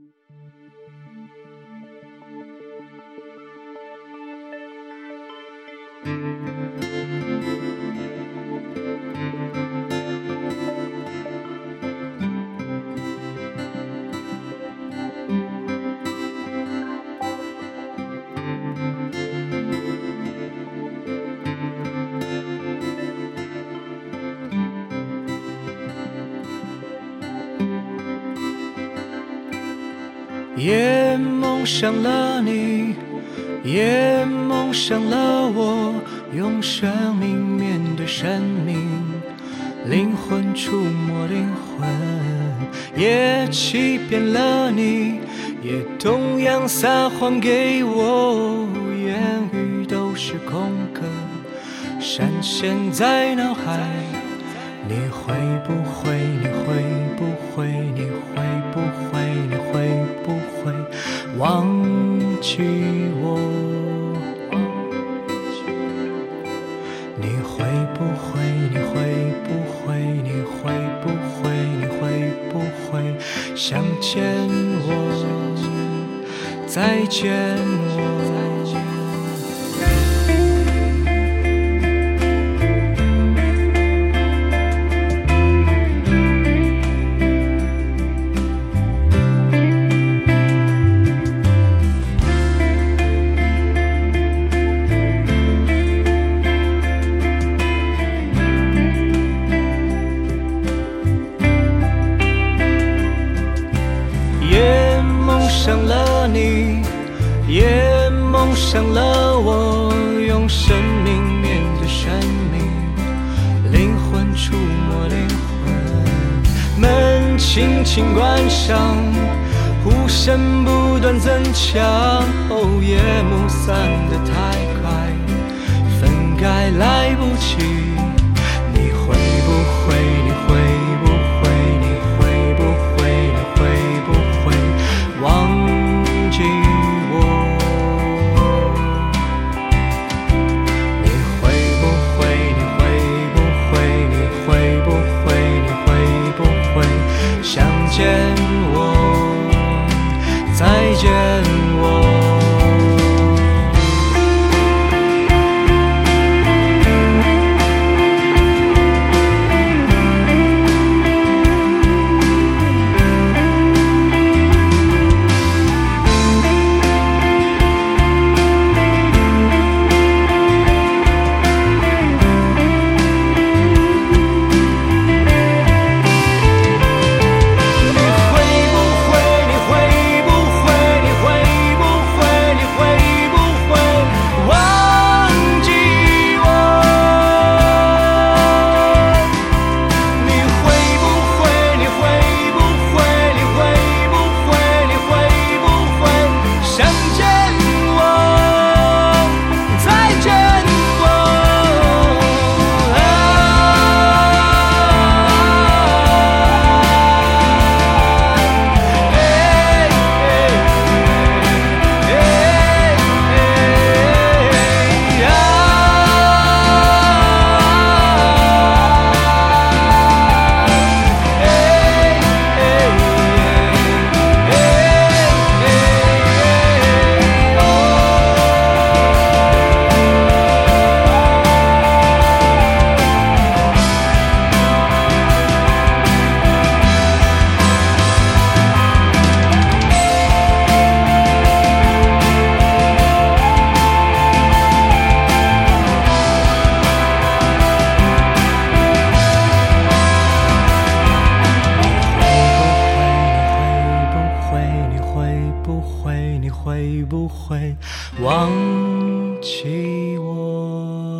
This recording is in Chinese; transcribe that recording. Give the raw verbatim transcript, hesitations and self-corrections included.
也梦想了你，也梦想了我，用生命面对生命，灵魂触摸灵魂。也欺骗了你，也同样撒谎给我，言语都是空壳，闪现在脑海。你会不会？你会不会？你会不会？你会不会忘记我？你会不会？你会不会？你会不会？你会不会想见我？再见我？想了你，也梦想了我，用生命面对生命，灵魂触摸灵魂。门轻轻关上，呼声不断增强，哦，夜幕散得太快，分开来不及。你会不会？你会不会？你会不会？你会不会忘记我？你会不会？你会不会？你会不会？你会不会想见我？再见我？会不会忘记我？